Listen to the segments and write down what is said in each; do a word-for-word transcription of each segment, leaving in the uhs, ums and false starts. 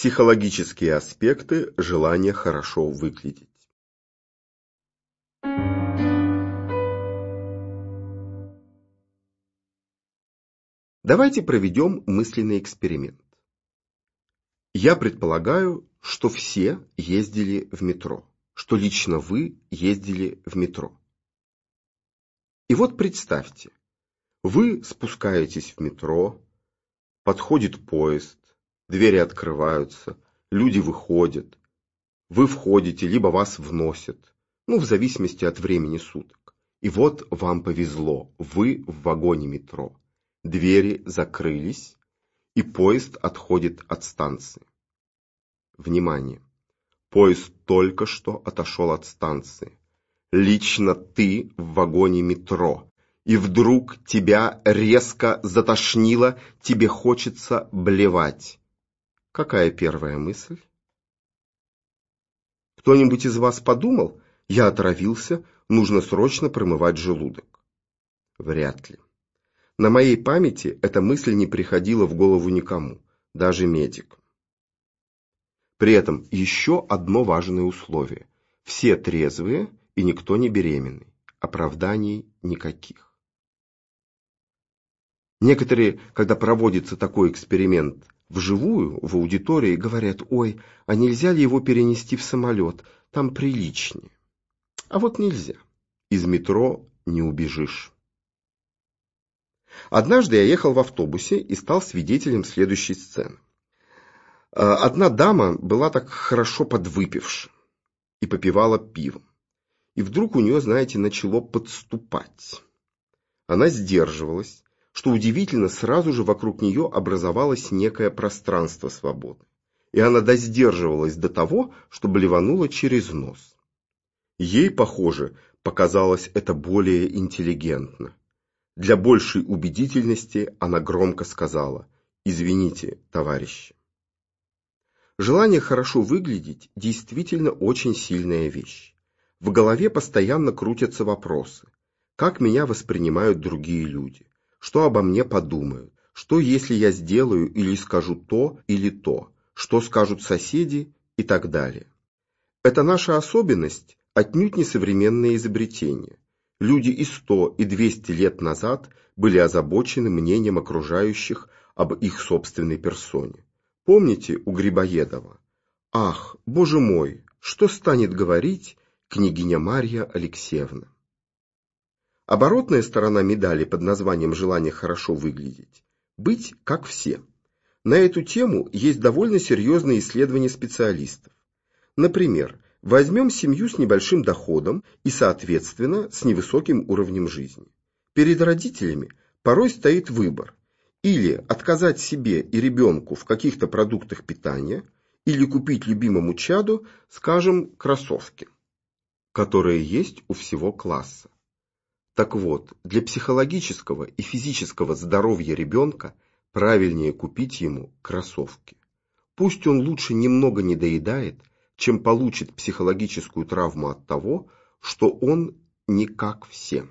Психологические аспекты желания хорошо выглядеть. Давайте проведем мысленный эксперимент. Я предполагаю, что все ездили в метро, что лично вы ездили в метро. И вот представьте, вы спускаетесь в метро, подходит поезд, двери открываются, люди выходят, вы входите, либо вас вносят, ну, в зависимости от времени суток. И вот вам повезло, вы в вагоне метро, двери закрылись, и поезд отходит от станции. Внимание! Поезд только что отошел от станции. Лично ты в вагоне метро. И вдруг тебя резко затошнило, тебе хочется блевать. Какая первая мысль? Кто-нибудь из вас подумал, я отравился, нужно срочно промывать желудок? Вряд ли. На моей памяти эта мысль не приходила в голову никому, даже медикам. При этом еще одно важное условие. Все трезвые и никто не беременный. Оправданий никаких. Некоторые, когда проводится такой эксперимент вживую, в аудитории, говорят: ой, а нельзя ли его перенести в самолет, там приличнее. А вот нельзя. Из метро не убежишь. Однажды я ехал в автобусе и стал свидетелем следующей сцены. Одна дама была так хорошо подвыпивши и попивала пивом. И вдруг у нее, знаете, начало подступать. Она сдерживалась, что удивительно, сразу же вокруг нее образовалось некое пространство свободы. И она досдерживалась до того, что блеванула через нос. Ей, похоже, показалось это более интеллигентно. Для большей убедительности она громко сказала: «Извините, товарищи». Желание хорошо выглядеть действительно очень сильная вещь. В голове постоянно крутятся вопросы. Как меня воспринимают другие люди? Что обо мне подумают? Что, если я сделаю или скажу то или то? Что скажут соседи и так далее? Это наша особенность, отнюдь не современное изобретение. Люди и сто, и двести лет назад были озабочены мнением окружающих об их собственной персоне. Помните у Грибоедова? «Ах, боже мой, что станет говорить княгиня Марья Алексеевна?» Оборотная сторона медали под названием «желание хорошо выглядеть» – быть как все. На эту тему есть довольно серьезные исследования специалистов. Например, возьмем семью с небольшим доходом и, соответственно, с невысоким уровнем жизни. Перед родителями порой стоит выбор: или отказать себе и ребенку в каких-то продуктах питания, или купить любимому чаду, скажем, кроссовки, которые есть у всего класса. Так вот, для психологического и физического здоровья ребенка правильнее купить ему кроссовки. Пусть он лучше немного недоедает, чем получит психологическую травму от того, что он не как все.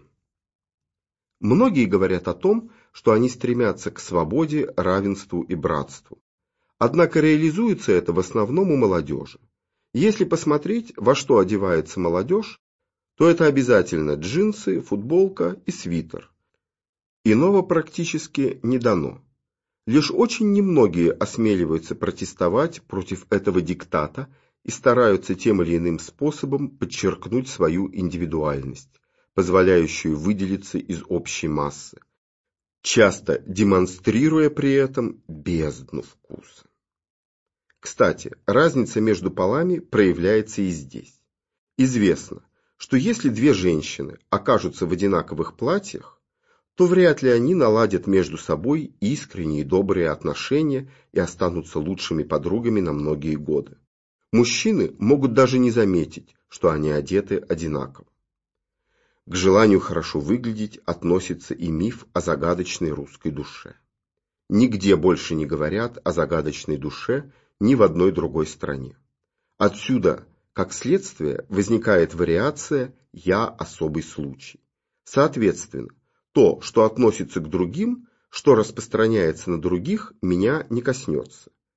Многие говорят о том, что они стремятся к свободе, равенству и братству. Однако реализуется это в основном у молодежи. Если посмотреть, во что одевается молодежь, то это обязательно джинсы, футболка и свитер. Иного практически не дано. Лишь очень немногие осмеливаются протестовать против этого диктата и стараются тем или иным способом подчеркнуть свою индивидуальность, позволяющую выделиться из общей массы, часто демонстрируя при этом бездну вкуса. Кстати, разница между полами проявляется и здесь. Известно, что если две женщины окажутся в одинаковых платьях, то вряд ли они наладят между собой искренние и добрые отношения и останутся лучшими подругами на многие годы. Мужчины могут даже не заметить, что они одеты одинаково. К желанию хорошо выглядеть относится и миф о загадочной русской душе. Нигде больше не говорят о загадочной душе ни в одной другой стране. Отсюда, как следствие, возникает вариация «я особый случай». Соответственно, то, что относится к другим, что распространяется на других, меня не коснется.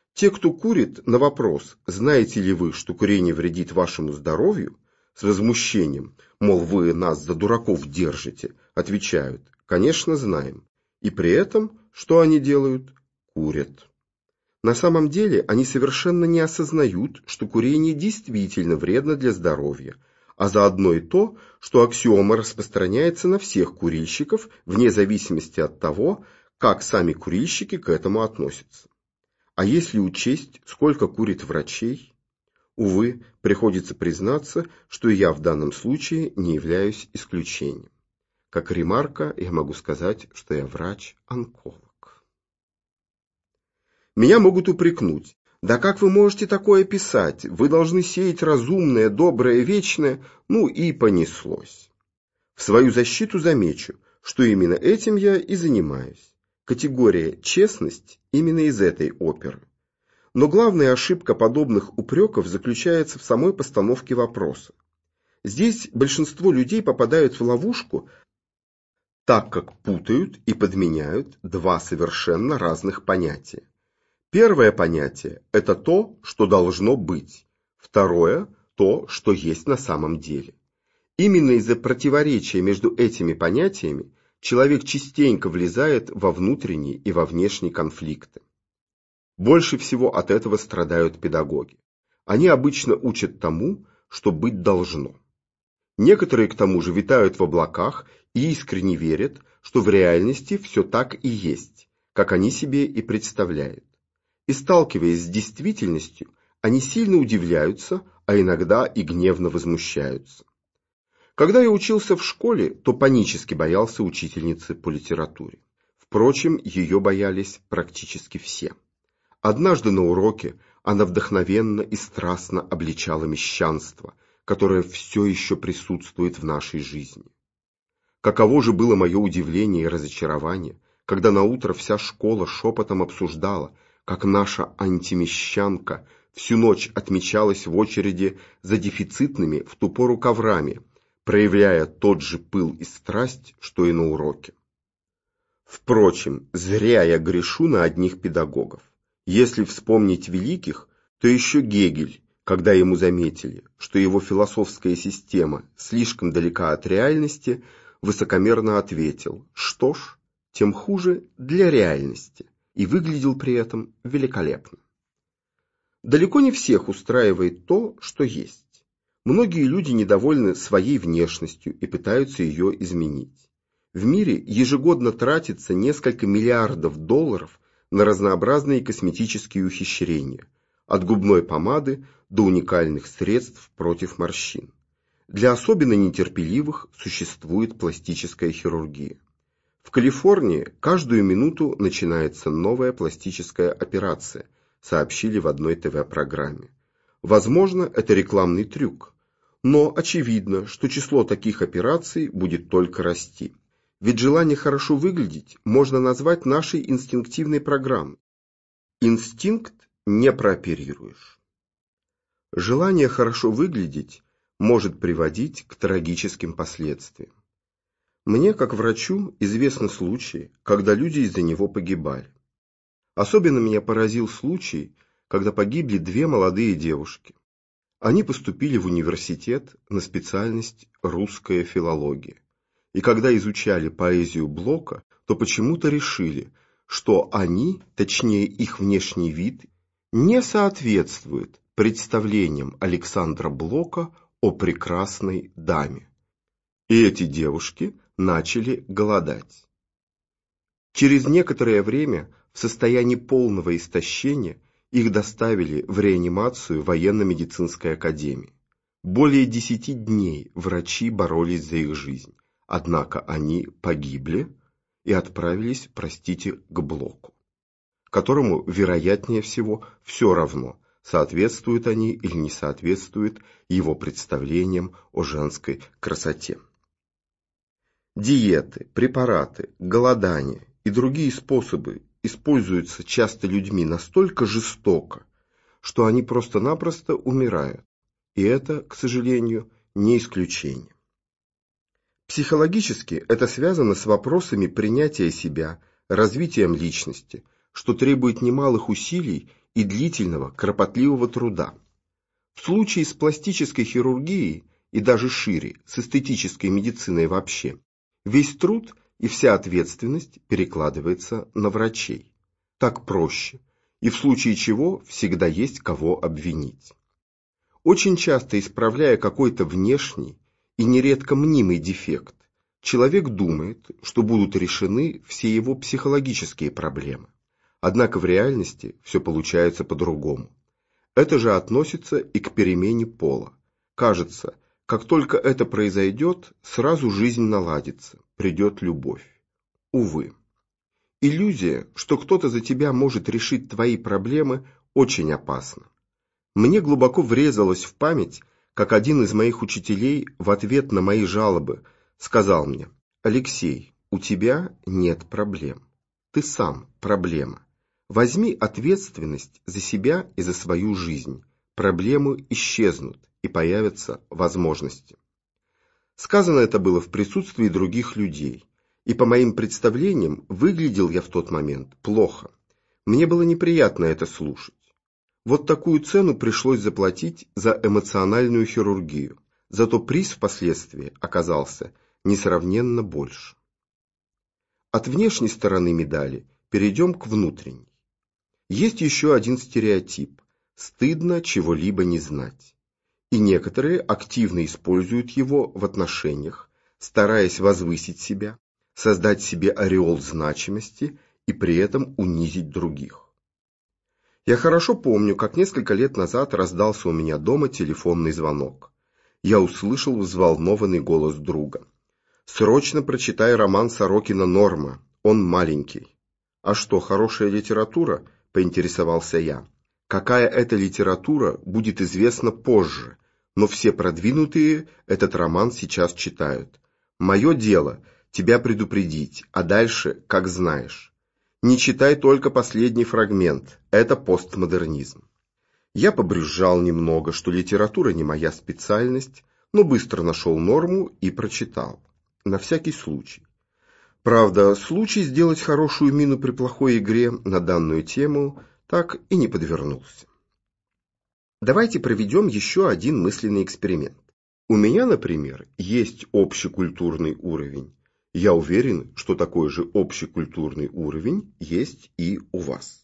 Те, кто курит, на вопрос «Знаете ли вы, что курение вредит вашему здоровью?» с возмущением, мол, вы нас за дураков держите, отвечают «Конечно, знаем». И при этом, что они делают? Курят. На самом деле они совершенно не осознают, что курение действительно вредно для здоровья, а заодно и то, что аксиома распространяется на всех курильщиков вне зависимости от того, как сами курильщики к этому относятся. А если учесть, сколько курит врачей? Увы, приходится признаться, что и я в данном случае не являюсь исключением. Как ремарка я могу сказать, что я врач-онколог. Меня могут упрекнуть. Да как вы можете такое писать? Вы должны сеять разумное, доброе, вечное. Ну и понеслось. В свою защиту замечу, что именно этим я и занимаюсь. Категория «честность» именно из этой оперы. Но главная ошибка подобных упреков заключается в самой постановке вопроса. Здесь большинство людей попадают в ловушку, так как путают и подменяют два совершенно разных понятия. Первое понятие – это то, что должно быть. Второе – то, что есть на самом деле. Именно из-за противоречия между этими понятиями человек частенько влезает во внутренние и во внешние конфликты. Больше всего от этого страдают педагоги. Они обычно учат тому, что быть должно. Некоторые, к тому же, витают в облаках и искренне верят, что в реальности все так и есть, как они себе и представляют. И сталкиваясь с действительностью, они сильно удивляются, а иногда и гневно возмущаются. Когда я учился в школе, то панически боялся учительницы по литературе. Впрочем, ее боялись практически все. Однажды на уроке она вдохновенно и страстно обличала мещанство, которое все еще присутствует в нашей жизни. Каково же было мое удивление и разочарование, когда наутро вся школа шепотом обсуждала, как наша антимещанка всю ночь отмечалась в очереди за дефицитными в ту пору коврами, проявляя тот же пыл и страсть, что и на уроке. Впрочем, зря я грешу на одних педагогов. Если вспомнить великих, то еще Гегель, когда ему заметили, что его философская система слишком далека от реальности, высокомерно ответил: что ж, тем хуже для реальности, и выглядел при этом великолепно. Далеко не всех устраивает то, что есть. Многие люди недовольны своей внешностью и пытаются ее изменить. В мире ежегодно тратится несколько миллиардов долларов на разнообразные косметические ухищрения, от губной помады до уникальных средств против морщин. Для особенно нетерпеливых существует пластическая хирургия. В Калифорнии каждую минуту начинается новая пластическая операция, сообщили в одной ТВ-программе. Возможно, это рекламный трюк, но очевидно, что число таких операций будет только расти. Ведь желание хорошо выглядеть можно назвать нашей инстинктивной программой. Инстинкт не прооперируешь. Желание хорошо выглядеть может приводить к трагическим последствиям. Мне, как врачу, известны случаи, когда люди из-за него погибали. Особенно меня поразил случай, когда погибли две молодые девушки. Они поступили в университет на специальность русская филология. И когда изучали поэзию Блока, то почему-то решили, что они, точнее их внешний вид, не соответствует представлениям Александра Блока о прекрасной даме. И эти девушки начали голодать. Через некоторое время в состоянии полного истощения их доставили в реанимацию военно-медицинской академии. Более десяти дней врачи боролись за их жизнь, однако они погибли и отправились, простите, к Блоку, которому, вероятнее всего, все равно, соответствуют они или не соответствуют его представлениям о женской красоте. Диеты, препараты, голодание и другие способы используются часто людьми настолько жестоко, что они просто-напросто умирают. И это, к сожалению, не исключение. Психологически это связано с вопросами принятия себя, развитием личности, что требует немалых усилий и длительного, кропотливого труда. В случае с пластической хирургией и даже шире, с эстетической медициной вообще, весь труд и вся ответственность перекладывается на врачей. Так проще, и в случае чего всегда есть кого обвинить. Очень часто, исправляя какой-то внешний и нередко мнимый дефект, человек думает, что будут решены все его психологические проблемы. Однако в реальности все получается по-другому. Это же относится и к перемене пола. Кажется, как только это произойдет, сразу жизнь наладится, придет любовь. Увы. Иллюзия, что кто-то за тебя может решить твои проблемы, очень опасна. Мне глубоко врезалось в память, как один из моих учителей в ответ на мои жалобы сказал мне: «Алексей, у тебя нет проблем. Ты сам проблема. Возьми ответственность за себя и за свою жизнь. Проблемы исчезнут и появятся возможности». Сказано это было в присутствии других людей, и по моим представлениям выглядел я в тот момент плохо. Мне было неприятно это слушать. Вот такую цену пришлось заплатить за эмоциональную хирургию, зато приз впоследствии оказался несравненно больше. От внешней стороны медали перейдем к внутренней. Есть еще один стереотип – стыдно чего-либо не знать. И некоторые активно используют его в отношениях, стараясь возвысить себя, создать себе ореол значимости и при этом унизить других. Я хорошо помню, как несколько лет назад раздался у меня дома телефонный звонок. Я услышал взволнованный голос друга. «Срочно прочитай роман Сорокина «Норма», он маленький». «А что, хорошая литература?» – поинтересовался я. «Какая это литература, будет известно позже, но все продвинутые этот роман сейчас читают. Мое дело – тебя предупредить, а дальше как знаешь. Не читай только последний фрагмент, это постмодернизм». Я побрюзжал немного, что литература не моя специальность, но быстро нашел норму и прочитал. На всякий случай. Правда, случай сделать хорошую мину при плохой игре на данную тему так и не подвернулся. Давайте проведем еще один мысленный эксперимент. У меня, например, есть общекультурный уровень. Я уверен, что такой же общекультурный уровень есть и у вас.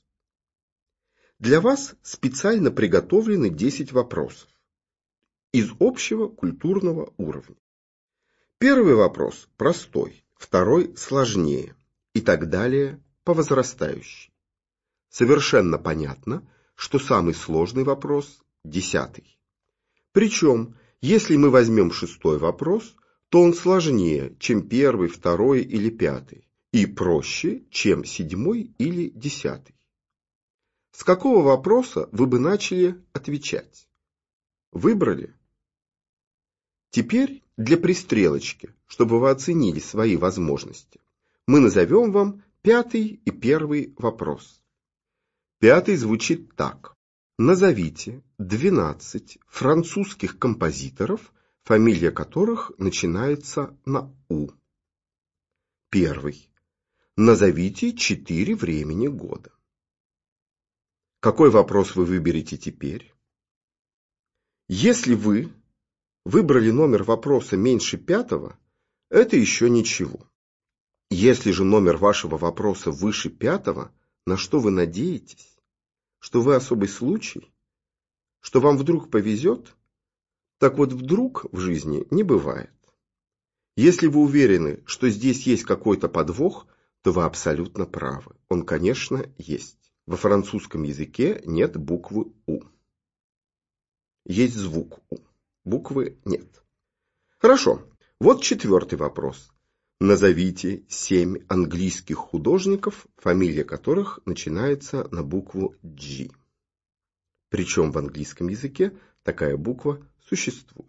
Для вас специально приготовлены десять вопросов из общего культурного уровня. Первый вопрос простой, второй сложнее и так далее по возрастающей. Совершенно понятно, что самый сложный вопрос – десятый. Причем, если мы возьмем шестой вопрос, то он сложнее, чем первый, второй или пятый, и проще, чем седьмой или десятый. С какого вопроса вы бы начали отвечать? Выбрали? Теперь для пристрелочки, чтобы вы оценили свои возможности, мы назовем вам пятый и первый вопрос. Пятый звучит так. Назовите двенадцать французских композиторов, фамилия которых начинается на У. Первый. Назовите четыре времени года. Какой вопрос вы выберете теперь? Если вы выбрали номер вопроса меньше пятого, это еще ничего. Если же номер вашего вопроса выше пятого, на что вы надеетесь? Что вы особый случай? Что вам вдруг повезет? Так вот, вдруг в жизни не бывает. Если вы уверены, что здесь есть какой-то подвох, то вы абсолютно правы. Он, конечно, есть. Во французском языке нет буквы У. Есть звук У. Буквы нет. Хорошо. Вот четвертый вопрос. Назовите семь английских художников, фамилия которых начинается на букву G. Причем в английском языке такая буква существует.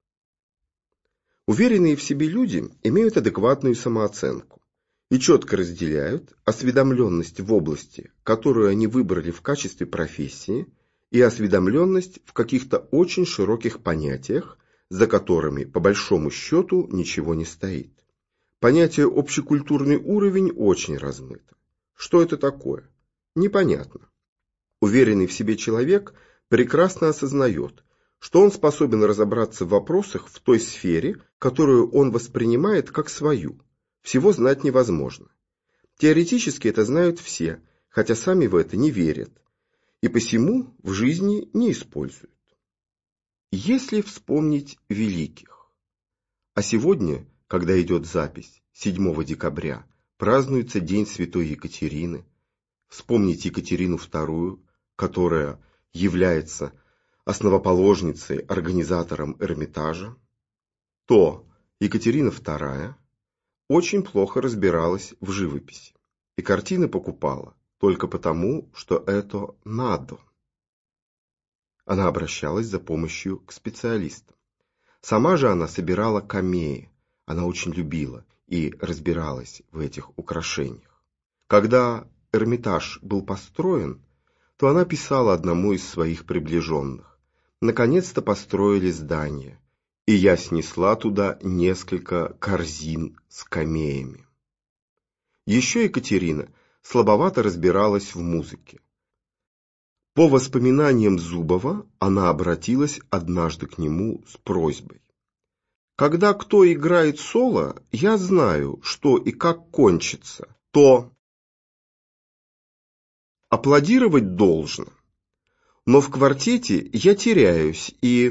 Уверенные в себе люди имеют адекватную самооценку и четко разделяют осведомленность в области, которую они выбрали в качестве профессии, и осведомленность в каких-то очень широких понятиях, за которыми, по большому счету, ничего не стоит. Понятие «общекультурный уровень» очень размыто. Что это такое? Непонятно. Уверенный в себе человек прекрасно осознает, что он способен разобраться в вопросах в той сфере, которую он воспринимает как свою. Всего знать невозможно. Теоретически это знают все, хотя сами в это не верят, и посему в жизни не используют. Если вспомнить великих, а сегодня, когда идет запись, седьмого декабря, празднуется День Святой Екатерины, вспомнить Екатерину вторую, которая является основоположницей, организатором Эрмитажа, то Екатерина вторая очень плохо разбиралась в живописи и картины покупала только потому, что это надо. Она обращалась за помощью к специалистам. Сама же она собирала камеи, она очень любила и разбиралась в этих украшениях. Когда Эрмитаж был построен, то она писала одному из своих приближенных: «Наконец-то построили здание, и я снесла туда несколько корзин с камеями». Еще Екатерина слабовато разбиралась в музыке. По воспоминаниям Зубова, она обратилась однажды к нему с просьбой: «Когда кто играет соло, я знаю, что и как кончится, то аплодировать должно, но в квартете я теряюсь и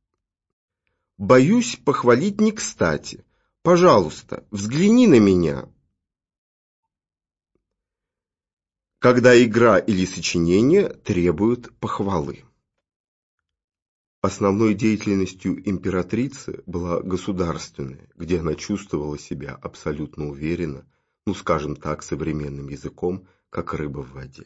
боюсь похвалить не кстати. Пожалуйста, взгляни на меня». Когда игра или сочинение требуют похвалы. Основной деятельностью императрицы была государственная, где она чувствовала себя абсолютно уверенно, ну скажем так, современным языком, как рыба в воде.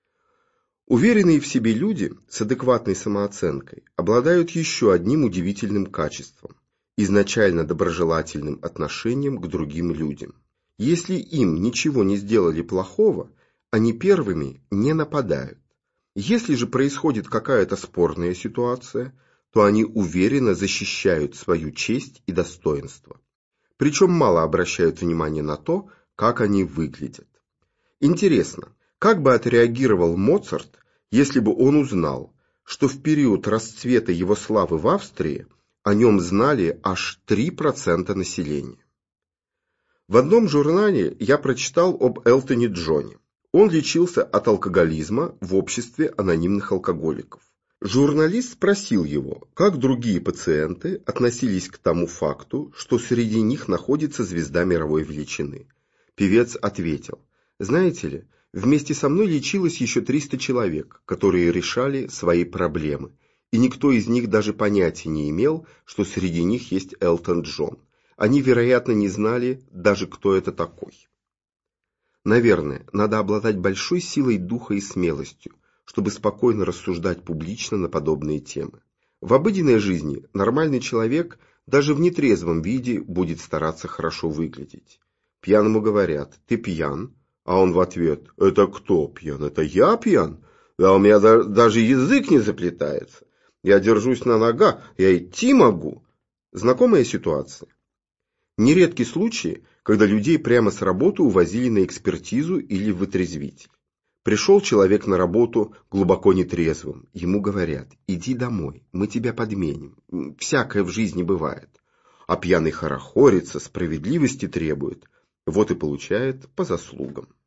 Уверенные в себе люди с адекватной самооценкой обладают еще одним удивительным качеством – изначально доброжелательным отношением к другим людям. Если им ничего не сделали плохого, они первыми не нападают. Если же происходит какая-то спорная ситуация, то они уверенно защищают свою честь и достоинство. Причем мало обращают внимание на то, как они выглядят. Интересно, как бы отреагировал Моцарт, если бы он узнал, что в период расцвета его славы в Австрии о нем знали аж три процента населения? В одном журнале я прочитал об Элтоне Джоне. Он лечился от алкоголизма в обществе анонимных алкоголиков. Журналист спросил его, как другие пациенты относились к тому факту, что среди них находится звезда мировой величины. Певец ответил: «Знаете ли, вместе со мной лечилось еще триста человек, которые решали свои проблемы, и никто из них даже понятия не имел, что среди них есть Элтон Джон. Они, вероятно, не знали даже, кто это такой». Наверное, надо обладать большой силой духа и смелостью, чтобы спокойно рассуждать публично на подобные темы. В обыденной жизни нормальный человек даже в нетрезвом виде будет стараться хорошо выглядеть. Пьяному говорят: «Ты пьян?» А он в ответ: «Это кто пьян? Это я пьян? Да у меня даже язык не заплетается. Я держусь на ногах, я идти могу». Знакомая ситуация? Нередки случаи, когда людей прямо с работы увозили на экспертизу или в вытрезвитель. Пришел человек на работу глубоко нетрезвым, ему говорят: «Иди домой, мы тебя подменим». Всякое в жизни бывает. А пьяный хорохорится, справедливости требует, вот и получает по заслугам.